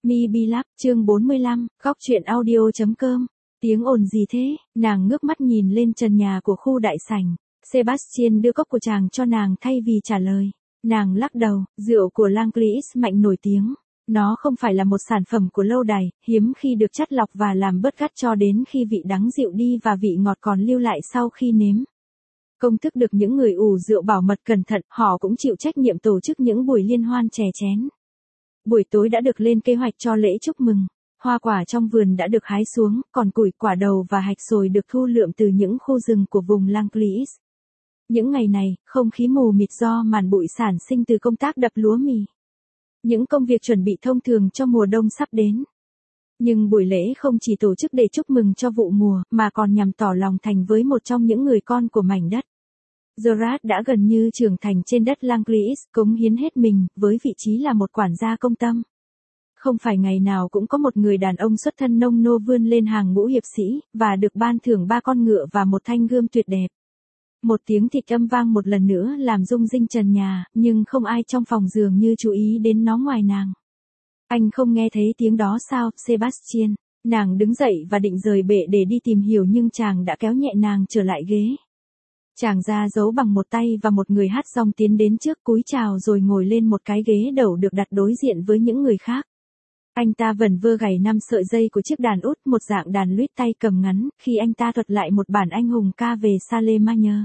Mi Bi Lab, chương 45, góc truyện audio.com. Tiếng ồn gì thế? Nàng ngước mắt nhìn lên trần nhà của khu đại sảnh. Sebastian đưa cốc của chàng cho nàng thay vì trả lời. Nàng lắc đầu, rượu của Langlis mạnh nổi tiếng. Nó không phải là một sản phẩm của lâu đài, hiếm khi được chắt lọc và làm bớt gắt cho đến khi vị đắng dịu đi và vị ngọt còn lưu lại sau khi nếm. Công thức được những người ủ rượu bảo mật cẩn thận, họ cũng chịu trách nhiệm tổ chức những buổi liên hoan chè chén. Buổi tối đã được lên kế hoạch cho lễ chúc mừng. Hoa quả trong vườn đã được hái xuống, còn củi, quả đầu và hạch sồi được thu lượm từ những khu rừng của vùng Langlis. Những ngày này, không khí mù mịt do màn bụi sản sinh từ công tác đập lúa mì. Những công việc chuẩn bị thông thường cho mùa đông sắp đến. Nhưng buổi lễ không chỉ tổ chức để chúc mừng cho vụ mùa, mà còn nhằm tỏ lòng thành với một trong những người con của mảnh đất. Gerard đã gần như trưởng thành trên đất Langlis, cống hiến hết mình, với vị trí là một quản gia công tâm. Không phải ngày nào cũng có một người đàn ông xuất thân nông nô vươn lên hàng ngũ hiệp sĩ, và được ban thưởng 3 con ngựa và một thanh gươm tuyệt đẹp. Một tiếng thịt âm vang một lần nữa làm rung rinh trần nhà, nhưng không ai trong phòng dường như chú ý đến nó ngoài nàng. Anh không nghe thấy tiếng đó sao, Sebastian? Nàng đứng dậy và định rời bệ để đi tìm hiểu nhưng chàng đã kéo nhẹ nàng trở lại ghế. Chàng ra dấu bằng một tay và một người hát rong tiến đến trước cúi chào rồi ngồi lên một cái ghế đầu được đặt đối diện với những người khác. Anh ta vẩn vơ gảy 5 sợi dây của chiếc đàn út, một dạng đàn luyết tay cầm ngắn, khi anh ta thuật lại một bản anh hùng ca về Charlemagne,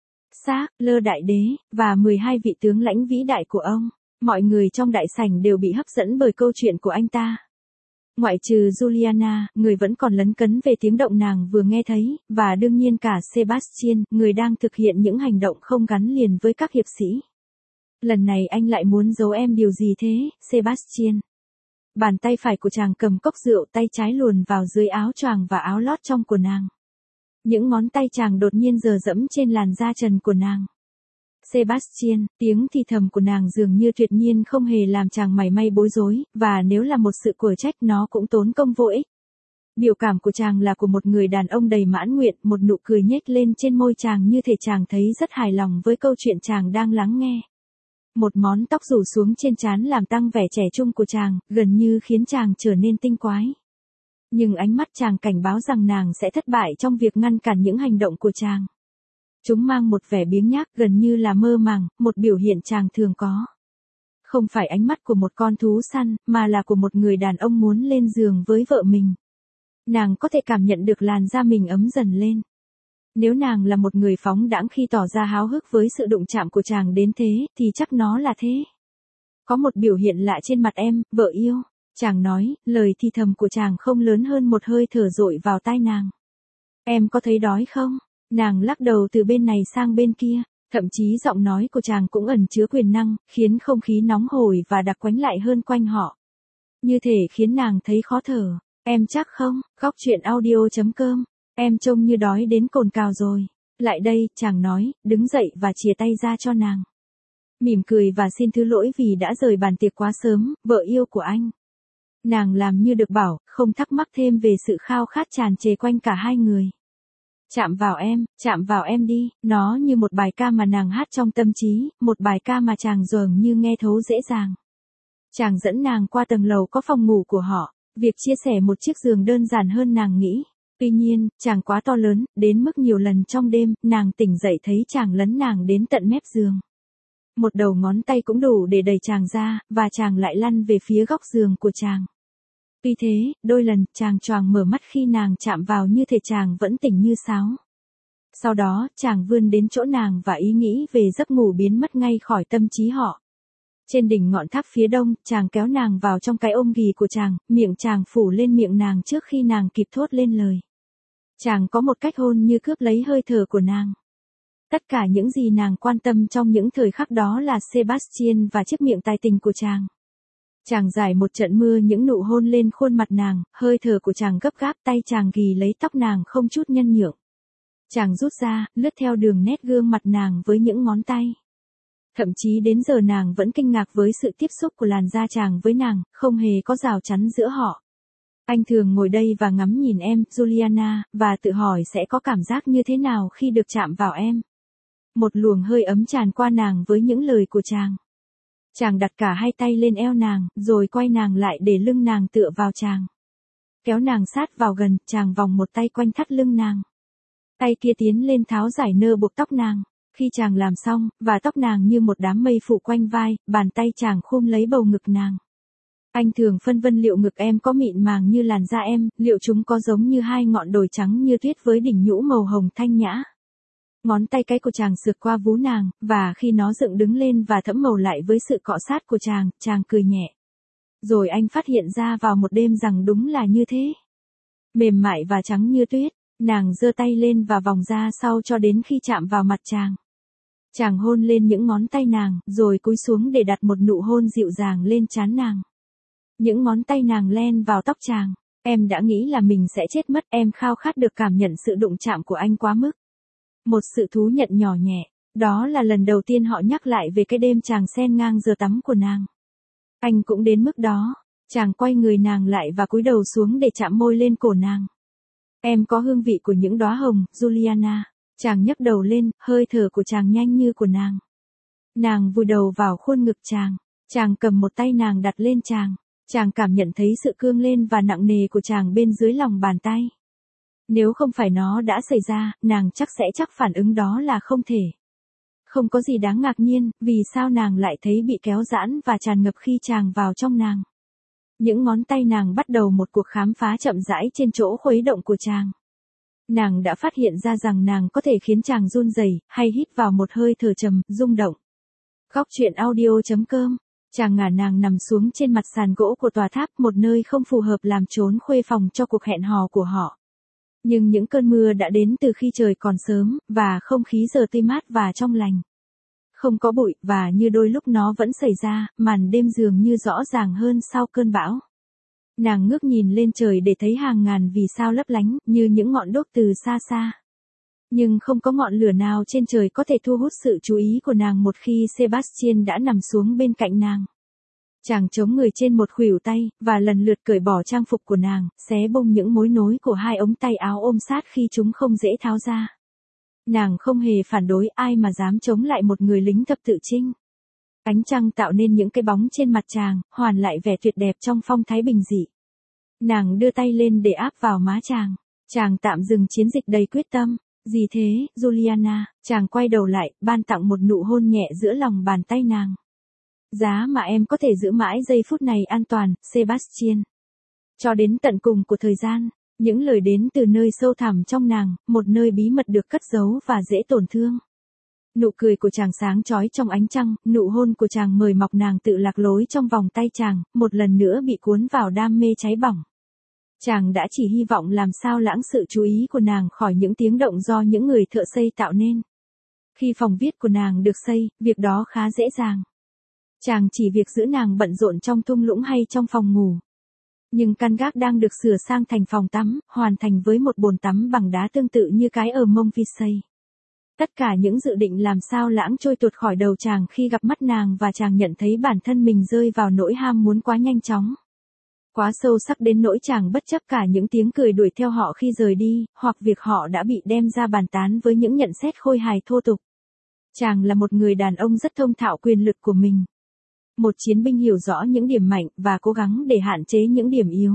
Lơ đại đế, và 12 vị tướng lãnh vĩ đại của ông. Mọi người trong đại sảnh đều bị hấp dẫn bởi câu chuyện của anh ta. Ngoại trừ Juliana, người vẫn còn lấn cấn về tiếng động nàng vừa nghe thấy, và đương nhiên cả Sebastian, người đang thực hiện những hành động không gắn liền với các hiệp sĩ. Lần này anh lại muốn giấu em điều gì thế, Sebastian? Bàn tay phải của chàng cầm cốc rượu, tay trái luồn vào dưới áo choàng và áo lót trong của nàng. Những ngón tay chàng đột nhiên giở dẫm trên làn da trần của nàng. Sebastian, tiếng thì thầm của nàng dường như tuyệt nhiên không hề làm chàng mảy may bối rối, và nếu là một sự quở trách nó cũng tốn công vô ích. Biểu cảm của chàng là của một người đàn ông đầy mãn nguyện, một nụ cười nhếch lên trên môi chàng như thể chàng thấy rất hài lòng với câu chuyện chàng đang lắng nghe. Một món tóc rủ xuống trên trán làm tăng vẻ trẻ trung của chàng, gần như khiến chàng trở nên tinh quái. Nhưng ánh mắt chàng cảnh báo rằng nàng sẽ thất bại trong việc ngăn cản những hành động của chàng. Chúng mang một vẻ biếng nhác gần như là mơ màng, một biểu hiện chàng thường có. Không phải ánh mắt của một con thú săn, mà là của một người đàn ông muốn lên giường với vợ mình. Nàng có thể cảm nhận được làn da mình ấm dần lên. Nếu nàng là một người phóng đãng khi tỏ ra háo hức với sự đụng chạm của chàng đến thế, thì chắc nó là thế. Có một biểu hiện lạ trên mặt em, vợ yêu. Chàng nói, lời thì thầm của chàng không lớn hơn một hơi thở dội vào tai nàng. Em có thấy đói không? Nàng lắc đầu từ bên này sang bên kia, thậm chí giọng nói của chàng cũng ẩn chứa quyền năng, khiến không khí nóng hổi và đặc quánh lại hơn quanh họ. Như thể khiến nàng thấy khó thở. Em chắc không? Góc truyện audio.com. Em trông như đói đến cồn cào rồi. Lại đây, chàng nói, đứng dậy và chìa tay ra cho nàng. Mỉm cười và xin thứ lỗi vì đã rời bàn tiệc quá sớm, vợ yêu của anh. Nàng làm như được bảo, không thắc mắc thêm về sự khao khát tràn trề quanh cả hai người. Chạm vào em đi, nó như một bài ca mà nàng hát trong tâm trí, một bài ca mà chàng dường như nghe thấu dễ dàng. Chàng dẫn nàng qua tầng lầu có phòng ngủ của họ, việc chia sẻ một chiếc giường đơn giản hơn nàng nghĩ. Tuy nhiên, chàng quá to lớn, đến mức nhiều lần trong đêm, nàng tỉnh dậy thấy chàng lấn nàng đến tận mép giường. Một đầu ngón tay cũng đủ để đẩy chàng ra, và chàng lại lăn về phía góc giường của chàng. Tuy thế, đôi lần, chàng choàng mở mắt khi nàng chạm vào như thể chàng vẫn tỉnh như sáo. Sau đó, chàng vươn đến chỗ nàng và ý nghĩ về giấc ngủ biến mất ngay khỏi tâm trí họ. Trên đỉnh ngọn tháp phía đông, chàng kéo nàng vào trong cái ôm ghì của chàng, miệng chàng phủ lên miệng nàng trước khi nàng kịp thốt lên lời. Chàng có một cách hôn như cướp lấy hơi thở của nàng. Tất cả những gì nàng quan tâm trong những thời khắc đó là Sebastian và chiếc miệng tài tình của chàng. Chàng giải một trận mưa những nụ hôn lên khuôn mặt nàng, hơi thở của chàng gấp gáp, tay chàng ghì lấy tóc nàng không chút nhân nhượng. Chàng rút ra, lướt theo đường nét gương mặt nàng với những ngón tay. Thậm chí đến giờ nàng vẫn kinh ngạc với sự tiếp xúc của làn da chàng với nàng, không hề có rào chắn giữa họ. Anh thường ngồi đây và ngắm nhìn em, Juliana, và tự hỏi sẽ có cảm giác như thế nào khi được chạm vào em. Một luồng hơi ấm tràn qua nàng với những lời của chàng. Chàng đặt cả hai tay lên eo nàng, rồi quay nàng lại để lưng nàng tựa vào chàng. Kéo nàng sát vào gần, chàng vòng một tay quanh thắt lưng nàng. Tay kia tiến lên tháo giải nơ buộc tóc nàng. Khi chàng làm xong, và tóc nàng như một đám mây phủ quanh vai, bàn tay chàng khum lấy bầu ngực nàng. Anh thường phân vân liệu ngực em có mịn màng như làn da em, liệu chúng có giống như hai ngọn đồi trắng như tuyết với đỉnh nhũ màu hồng thanh nhã. Ngón tay cái của chàng sượt qua vú nàng, và khi nó dựng đứng lên và thẫm màu lại với sự cọ sát của chàng cười nhẹ. Rồi anh phát hiện ra vào một đêm rằng đúng là như thế. Mềm mại và trắng như tuyết, nàng giơ tay lên và vòng ra sau cho đến khi chạm vào mặt chàng. Chàng hôn lên những ngón tay nàng, rồi cúi xuống để đặt một nụ hôn dịu dàng lên trán nàng. Những ngón tay nàng len vào tóc chàng. Em đã nghĩ là mình sẽ chết mất, em khao khát được cảm nhận sự đụng chạm của anh quá mức. Một sự thú nhận nhỏ nhẹ, đó là lần đầu tiên họ nhắc lại về cái đêm chàng xen ngang giờ tắm của nàng. Anh cũng đến mức đó, chàng quay người nàng lại và cúi đầu xuống để chạm môi lên cổ nàng. Em có hương vị của những đóa hồng, Juliana. Chàng nhấc đầu lên, hơi thở của chàng nhanh như của nàng. Nàng vùi đầu vào khuôn ngực chàng cầm một tay nàng đặt lên chàng cảm nhận thấy sự cương lên và nặng nề của chàng bên dưới lòng bàn tay. Nếu không phải nó đã xảy ra, nàng chắc phản ứng đó là không thể. Không có gì đáng ngạc nhiên, vì sao nàng lại thấy bị kéo giãn và tràn ngập khi chàng vào trong nàng. Những ngón tay nàng bắt đầu một cuộc khám phá chậm rãi trên chỗ khuấy động của chàng. Nàng đã phát hiện ra rằng nàng có thể khiến chàng run rẩy, hay hít vào một hơi thở trầm, rung động. Góc truyện audio.com. Chàng ngả nàng nằm xuống trên mặt sàn gỗ của tòa tháp, một nơi không phù hợp làm trốn khuê phòng cho cuộc hẹn hò của họ. Nhưng những cơn mưa đã đến từ khi trời còn sớm, và không khí giờ tươi mát và trong lành. Không có bụi, và như đôi lúc nó vẫn xảy ra, màn đêm dường như rõ ràng hơn sau cơn bão. Nàng ngước nhìn lên trời để thấy hàng ngàn vì sao lấp lánh, như những ngọn đuốc từ xa xa. Nhưng không có ngọn lửa nào trên trời có thể thu hút sự chú ý của nàng một khi Sebastian đã nằm xuống bên cạnh nàng. Chàng chống người trên một khuỷu tay, và lần lượt cởi bỏ trang phục của nàng, xé bung những mối nối của hai ống tay áo ôm sát khi chúng không dễ tháo ra. Nàng không hề phản đối, ai mà dám chống lại một người lính thập tự chinh. Ánh trăng tạo nên những cái bóng trên mặt chàng, hoàn lại vẻ tuyệt đẹp trong phong thái bình dị. Nàng đưa tay lên để áp vào má chàng tạm dừng chiến dịch đầy quyết tâm. Gì thế, Juliana? Chàng quay đầu lại, ban tặng một nụ hôn nhẹ giữa lòng bàn tay nàng. Giá mà em có thể giữ mãi giây phút này an toàn, Sebastian. Cho đến tận cùng của thời gian, những lời đến từ nơi sâu thẳm trong nàng, một nơi bí mật được cất giấu và dễ tổn thương. Nụ cười của chàng sáng chói trong ánh trăng, nụ hôn của chàng mời mọc nàng tự lạc lối trong vòng tay chàng, một lần nữa bị cuốn vào đam mê cháy bỏng. Chàng đã chỉ hy vọng làm sao lãng sự chú ý của nàng khỏi những tiếng động do những người thợ xây tạo nên. Khi phòng viết của nàng được xây, việc đó khá dễ dàng. Chàng chỉ việc giữ nàng bận rộn trong thung lũng hay trong phòng ngủ. Nhưng căn gác đang được sửa sang thành phòng tắm, hoàn thành với một bồn tắm bằng đá tương tự như cái ở Montvisey. Tất cả những dự định làm sao lãng trôi tuột khỏi đầu chàng khi gặp mắt nàng và chàng nhận thấy bản thân mình rơi vào nỗi ham muốn quá nhanh chóng. Quá sâu sắc đến nỗi chàng bất chấp cả những tiếng cười đuổi theo họ khi rời đi, hoặc việc họ đã bị đem ra bàn tán với những nhận xét khôi hài thô tục. Chàng là một người đàn ông rất thông thạo quyền lực của mình. Một chiến binh hiểu rõ những điểm mạnh và cố gắng để hạn chế những điểm yếu.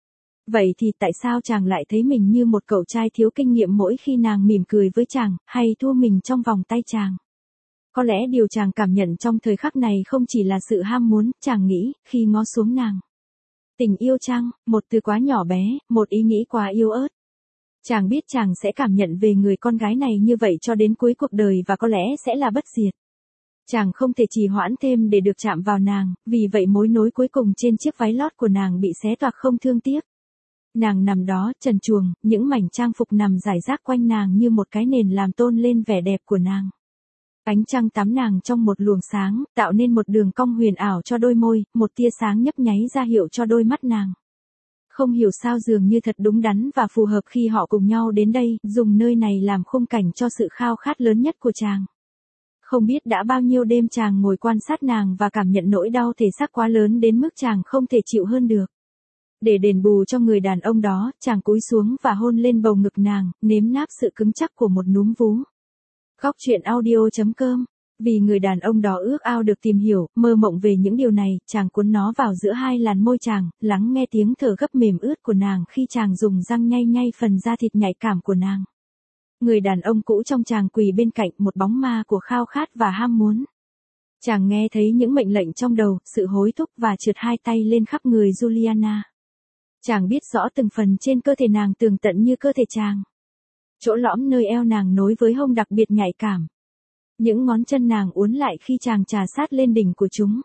Vậy thì tại sao chàng lại thấy mình như một cậu trai thiếu kinh nghiệm mỗi khi nàng mỉm cười với chàng, hay thua mình trong vòng tay chàng? Có lẽ điều chàng cảm nhận trong thời khắc này không chỉ là sự ham muốn, chàng nghĩ, khi ngó xuống nàng. Tình yêu chăng, một từ quá nhỏ bé, một ý nghĩ quá yếu ớt. Chàng biết chàng sẽ cảm nhận về người con gái này như vậy cho đến cuối cuộc đời và có lẽ sẽ là bất diệt. Chàng không thể trì hoãn thêm để được chạm vào nàng, vì vậy mối nối cuối cùng trên chiếc váy lót của nàng bị xé toạc không thương tiếc. Nàng nằm đó, trần truồng, những mảnh trang phục nằm rải rác quanh nàng như một cái nền làm tôn lên vẻ đẹp của nàng. Ánh trăng tắm nàng trong một luồng sáng, tạo nên một đường cong huyền ảo cho đôi môi, một tia sáng nhấp nháy ra hiệu cho đôi mắt nàng. Không hiểu sao dường như thật đúng đắn và phù hợp khi họ cùng nhau đến đây, dùng nơi này làm khung cảnh cho sự khao khát lớn nhất của chàng. Không biết đã bao nhiêu đêm chàng ngồi quan sát nàng và cảm nhận nỗi đau thể xác quá lớn đến mức chàng không thể chịu hơn được. Để đền bù cho người đàn ông đó, chàng cúi xuống và hôn lên bầu ngực nàng, nếm náp sự cứng chắc của một núm vú. Góc truyện audio.com Vì người đàn ông đó ước ao được tìm hiểu, mơ mộng về những điều này, chàng cuốn nó vào giữa hai làn môi chàng, lắng nghe tiếng thở gấp mềm ướt của nàng khi chàng dùng răng nhay nhay phần da thịt nhạy cảm của nàng. Người đàn ông cũ trong chàng quỳ bên cạnh, một bóng ma của khao khát và ham muốn. Chàng nghe thấy những mệnh lệnh trong đầu, sự hối thúc và trượt hai tay lên khắp người Juliana. Chàng biết rõ từng phần trên cơ thể nàng tường tận như cơ thể chàng. Chỗ lõm nơi eo nàng nối với hông đặc biệt nhạy cảm. Những ngón chân nàng uốn lại khi chàng trà sát lên đỉnh của chúng.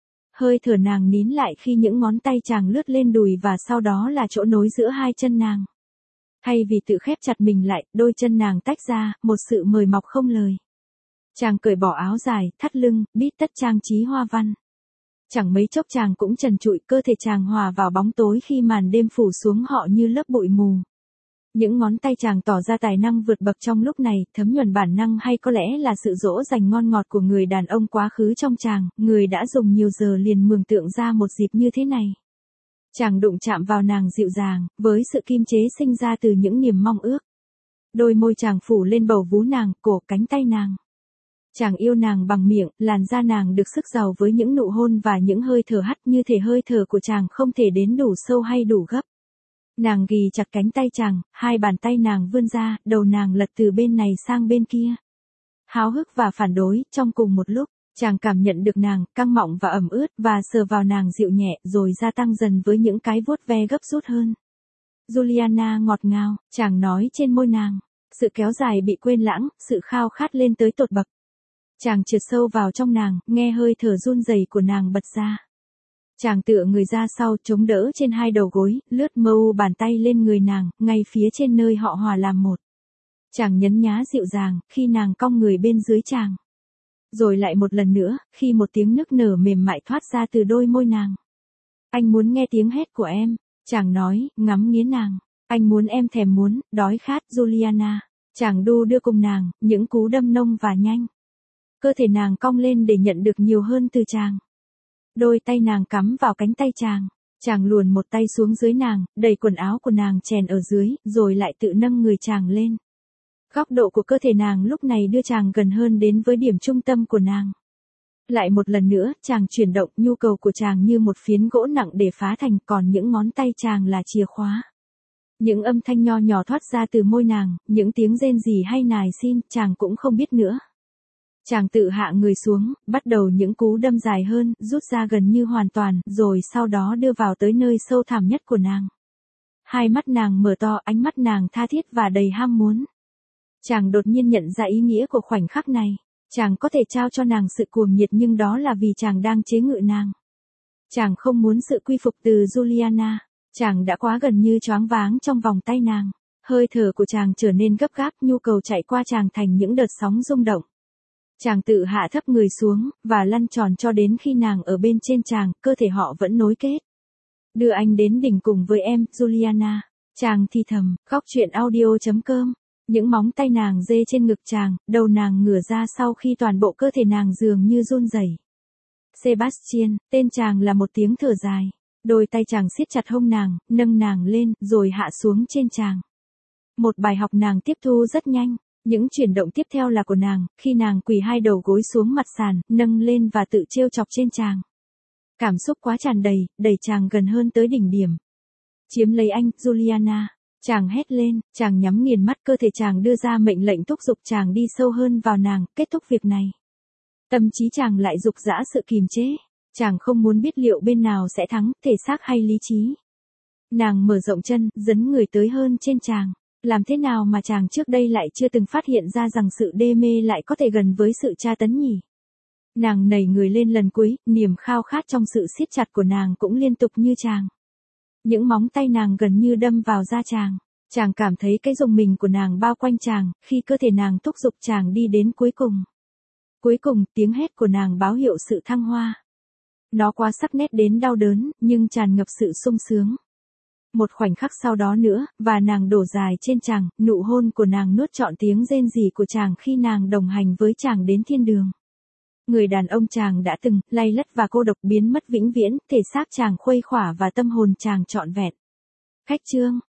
Hơi thở nàng nín lại khi những ngón tay chàng lướt lên đùi và sau đó là chỗ nối giữa hai chân nàng. Thay vì tự khép chặt mình lại, đôi chân nàng tách ra, một sự mời mọc không lời. Chàng cởi bỏ áo dài, thắt lưng, bít tất trang trí hoa văn. Chẳng mấy chốc chàng cũng trần trụi, cơ thể chàng hòa vào bóng tối khi màn đêm phủ xuống họ như lớp bụi mù. Những ngón tay chàng tỏ ra tài năng vượt bậc trong lúc này, thấm nhuần bản năng hay có lẽ là sự dỗ dành ngon ngọt của người đàn ông quá khứ trong chàng, người đã dùng nhiều giờ liền mường tượng ra một dịp như thế này. Chàng đụng chạm vào nàng dịu dàng, với sự kim chế sinh ra từ những niềm mong ước. Đôi môi chàng phủ lên bầu vú nàng, cổ, cánh tay nàng. Chàng yêu nàng bằng miệng, làn da nàng được sức giàu với những nụ hôn và những hơi thở hắt như thể hơi thở của chàng không thể đến đủ sâu hay đủ gấp. Nàng ghì chặt cánh tay chàng, hai bàn tay nàng vươn ra, đầu nàng lật từ bên này sang bên kia. Háo hức và phản đối, trong cùng một lúc, chàng cảm nhận được nàng, căng mọng và ẩm ướt, và sờ vào nàng dịu nhẹ, rồi gia tăng dần với những cái vuốt ve gấp rút hơn. Juliana ngọt ngào, chàng nói trên môi nàng. Sự kéo dài bị quên lãng, sự khao khát lên tới tột bậc. Chàng trượt sâu vào trong nàng, nghe hơi thở run rẩy của nàng bật ra. Chàng tựa người ra sau, chống đỡ trên hai đầu gối, lướt mâu bàn tay lên người nàng, ngay phía trên nơi họ hòa làm một. Chàng nhấn nhá dịu dàng, khi nàng cong người bên dưới chàng. Rồi lại một lần nữa, khi một tiếng nức nở mềm mại thoát ra từ đôi môi nàng. Anh muốn nghe tiếng hét của em, chàng nói, ngắm nghía nàng. Anh muốn em thèm muốn, đói khát, Juliana. Chàng đu đưa cùng nàng, những cú đâm nông và nhanh. Cơ thể nàng cong lên để nhận được nhiều hơn từ chàng. Đôi tay nàng cắm vào cánh tay chàng. Chàng luồn một tay xuống dưới nàng, đẩy quần áo của nàng chèn ở dưới, rồi lại tự nâng người chàng lên. Góc độ của cơ thể nàng lúc này đưa chàng gần hơn đến với điểm trung tâm của nàng. Lại một lần nữa, chàng chuyển động, nhu cầu của chàng như một phiến gỗ nặng để phá thành, còn những ngón tay chàng là chìa khóa. Những âm thanh nho nhỏ thoát ra từ môi nàng, những tiếng rên rỉ hay nài xin, chàng cũng không biết nữa. Chàng tự hạ người xuống, bắt đầu những cú đâm dài hơn, rút ra gần như hoàn toàn, rồi sau đó đưa vào tới nơi sâu thẳm nhất của nàng. Hai mắt nàng mở to, ánh mắt nàng tha thiết và đầy ham muốn. Chàng đột nhiên nhận ra ý nghĩa của khoảnh khắc này. Chàng có thể trao cho nàng sự cuồng nhiệt nhưng đó là vì chàng đang chế ngự nàng. Chàng không muốn sự quy phục từ Juliana. Chàng đã quá gần như choáng váng trong vòng tay nàng. Hơi thở của chàng trở nên gấp gáp, nhu cầu chạy qua chàng thành những đợt sóng rung động. Chàng tự hạ thấp người xuống, và lăn tròn cho đến khi nàng ở bên trên chàng, cơ thể họ vẫn nối kết. Đưa anh đến đỉnh cùng với em, Juliana. Chàng thì thầm, khóc chuyện audio.com. Những móng tay nàng dê trên ngực chàng, đầu nàng ngửa ra sau khi toàn bộ cơ thể nàng dường như run rẩy. Sebastian, tên chàng là một tiếng thở dài. Đôi tay chàng siết chặt hông nàng, nâng nàng lên, rồi hạ xuống trên chàng. Một bài học nàng tiếp thu rất nhanh. Những chuyển động tiếp theo là của nàng, khi nàng quỳ hai đầu gối xuống mặt sàn, nâng lên và tự trêu chọc trên chàng. Cảm xúc quá tràn đầy, đẩy chàng gần hơn tới đỉnh điểm. Chiếm lấy anh, Juliana. Chàng hét lên, chàng nhắm nghiền mắt, cơ thể chàng đưa ra mệnh lệnh thúc giục chàng đi sâu hơn vào nàng, kết thúc việc này. Tâm trí chàng lại dục dã sự kìm chế. Chàng không muốn biết liệu bên nào sẽ thắng, thể xác hay lý trí. Nàng mở rộng chân, dấn người tới hơn trên chàng. Làm thế nào mà chàng trước đây lại chưa từng phát hiện ra rằng sự đê mê lại có thể gần với sự tra tấn nhỉ? Nàng nảy người lên lần cuối, niềm khao khát trong sự siết chặt của nàng cũng liên tục như chàng. Những móng tay nàng gần như đâm vào da chàng. Chàng cảm thấy cái rùng mình của nàng bao quanh chàng, khi cơ thể nàng thúc giục chàng đi đến cuối cùng. Cuối cùng, tiếng hét của nàng báo hiệu sự thăng hoa. Nó quá sắc nét đến đau đớn, nhưng tràn ngập sự sung sướng. Một khoảnh khắc sau đó nữa, và nàng đổ dài trên chàng, nụ hôn của nàng nuốt trọn tiếng rên rỉ của chàng khi nàng đồng hành với chàng đến thiên đường. Người đàn ông chàng đã từng, lay lắt và cô độc biến mất vĩnh viễn, thể xác chàng khuây khỏa và tâm hồn chàng trọn vẹn. Khách chương